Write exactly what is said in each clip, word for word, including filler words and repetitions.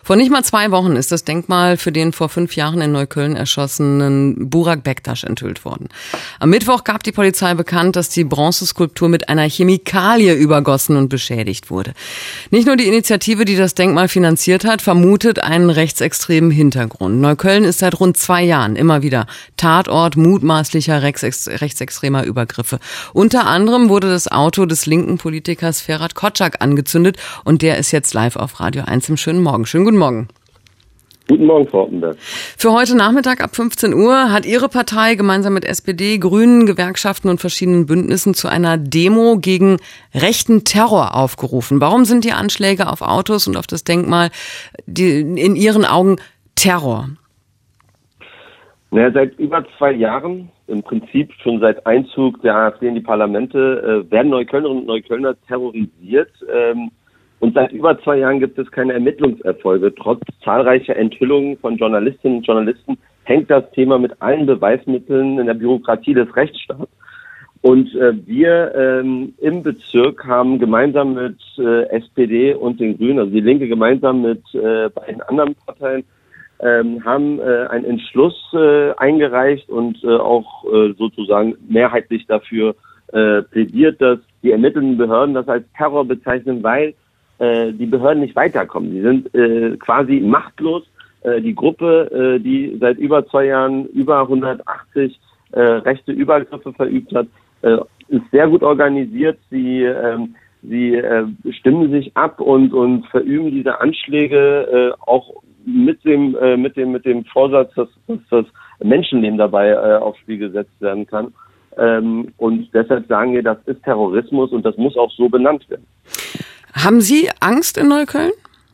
Vor nicht mal zwei Wochen ist das Denkmal für den vor fünf Jahren in Neukölln erschossenen Burak Bektaş enthüllt worden. Am Mittwoch gab die Polizei bekannt, dass die Bronzeskulptur mit einer Chemikalie übergossen und beschädigt wurde. Nicht nur die Initiative, die das Denkmal finanziert hat, vermutet einen rechtsextremen Hintergrund. Neukölln ist seit rund zwei Jahren immer wieder Tatort mutmaßlicher rechtsextremer Übergriffe. Unter anderem wurde das Auto des linken Politikers Ferhat Kotschak angezündet und der ist jetzt live auf Radio eins im schönen Morgen. Schönen guten Morgen. Guten Morgen, Frau Oppenberg. Für heute Nachmittag ab fünfzehn Uhr hat Ihre Partei gemeinsam mit S P D, Grünen, Gewerkschaften und verschiedenen Bündnissen zu einer Demo gegen rechten Terror aufgerufen. Warum sind die Anschläge auf Autos und auf das Denkmal die, in Ihren Augen Terror? Naja, seit über zwei Jahren, im Prinzip schon seit Einzug der AfD in die Parlamente, äh, werden Neuköllnerinnen und Neuköllner terrorisiert. Ähm, Und seit über zwei Jahren gibt es keine Ermittlungserfolge. Trotz zahlreicher Enthüllungen von Journalistinnen und Journalisten hängt das Thema mit allen Beweismitteln in der Bürokratie des Rechtsstaats. Und äh, wir ähm, im Bezirk haben gemeinsam mit äh, S P D und den Grünen, also die Linke gemeinsam mit äh, beiden anderen Parteien, ähm, haben äh, einen Entschluss äh, eingereicht und äh, auch äh, sozusagen mehrheitlich dafür äh, plädiert, dass die ermittelnden Behörden das als Terror bezeichnen, weil die Behörden nicht weiterkommen. Sie sind äh, quasi machtlos. Äh, die Gruppe, äh, die seit über zwei Jahren über hundertachtzig äh, rechte Übergriffe verübt hat, äh, ist sehr gut organisiert. Sie, äh, sie äh, stimmen sich ab und, und verüben diese Anschläge äh, auch mit dem, äh, mit dem, mit dem Vorsatz, dass, dass das Menschenleben dabei äh, aufs Spiel gesetzt werden kann. Ähm, und deshalb sagen wir, das ist Terrorismus und das muss auch so benannt werden. Haben Sie Angst in Neukölln?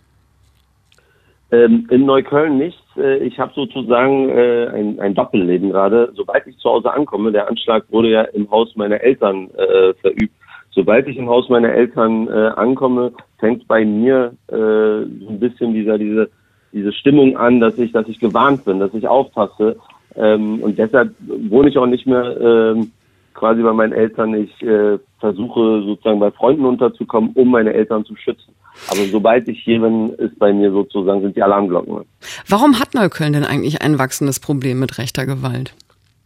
Ähm, in Neukölln nicht. Ich habe sozusagen äh, ein, ein Doppelleben gerade. Sobald ich zu Hause ankomme, der Anschlag wurde ja im Haus meiner Eltern äh, verübt. Sobald ich im Haus meiner Eltern äh, ankomme, fängt bei mir äh, so ein bisschen dieser, diese, diese Stimmung an, dass ich, dass ich gewarnt bin, dass ich aufpasse. Ähm, und deshalb wohne ich auch nicht mehr äh, quasi bei meinen Eltern. Ich äh, versuche sozusagen bei Freunden unterzukommen, um meine Eltern zu schützen. Aber sobald ich hier bin, ist bei mir sozusagen, sind die Alarmglocken. Warum hat Neukölln denn eigentlich ein wachsendes Problem mit rechter Gewalt?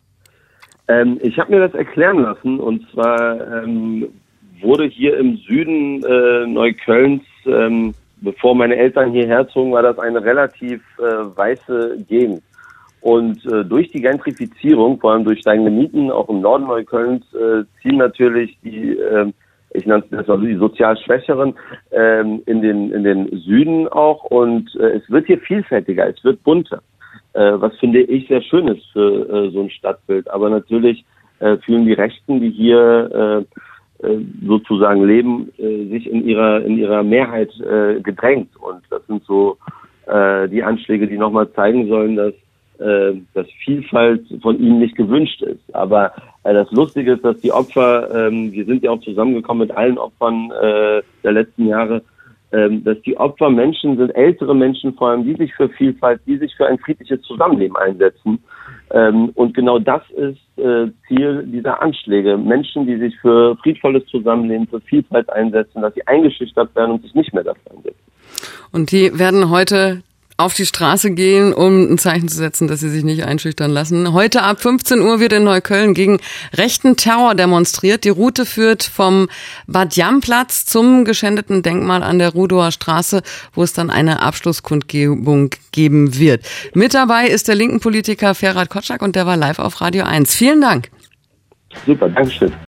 Ähm, ich habe mir das erklären lassen, und zwar ähm, wurde hier im Süden äh, Neuköllns, ähm, bevor meine Eltern hierher zogen, war das eine relativ äh, weiße Gegend. Und äh, durch die Gentrifizierung, vor allem durch steigende Mieten, auch im Norden Neuköllns, äh, ziehen natürlich die, äh, ich nannte das also die sozial Schwächeren, äh, in den in den Süden auch. Und äh, es wird hier vielfältiger, es wird bunter, äh, was finde ich sehr schön ist für äh, so ein Stadtbild. Aber natürlich äh, fühlen die Rechten, die hier äh, äh, sozusagen leben, äh, sich in ihrer in ihrer Mehrheit äh, gedrängt. Und das sind so äh, die Anschläge, die nochmal zeigen sollen, dass dass Vielfalt von ihnen nicht gewünscht ist. Aber äh, das Lustige ist, dass die Opfer, ähm, wir sind ja auch zusammengekommen mit allen Opfern äh, der letzten Jahre, ähm, dass die Opfer Menschen sind, ältere Menschen vor allem, die sich für Vielfalt, die sich für ein friedliches Zusammenleben einsetzen. Ähm, und genau das ist äh, Ziel dieser Anschläge. Menschen, die sich für friedvolles Zusammenleben, für Vielfalt einsetzen, dass sie eingeschüchtert werden und sich nicht mehr dafür einsetzen. Und die werden heute auf die Straße gehen, um ein Zeichen zu setzen, dass sie sich nicht einschüchtern lassen. Heute ab fünfzehn Uhr wird in Neukölln gegen rechten Terror demonstriert. Die Route führt vom Bad-Jam-Platz zum geschändeten Denkmal an der Rudower Straße, wo es dann eine Abschlusskundgebung geben wird. Mit dabei ist der linken Politiker Ferhat Kotschak und der war live auf Radio eins. Vielen Dank. Super, Dankeschön.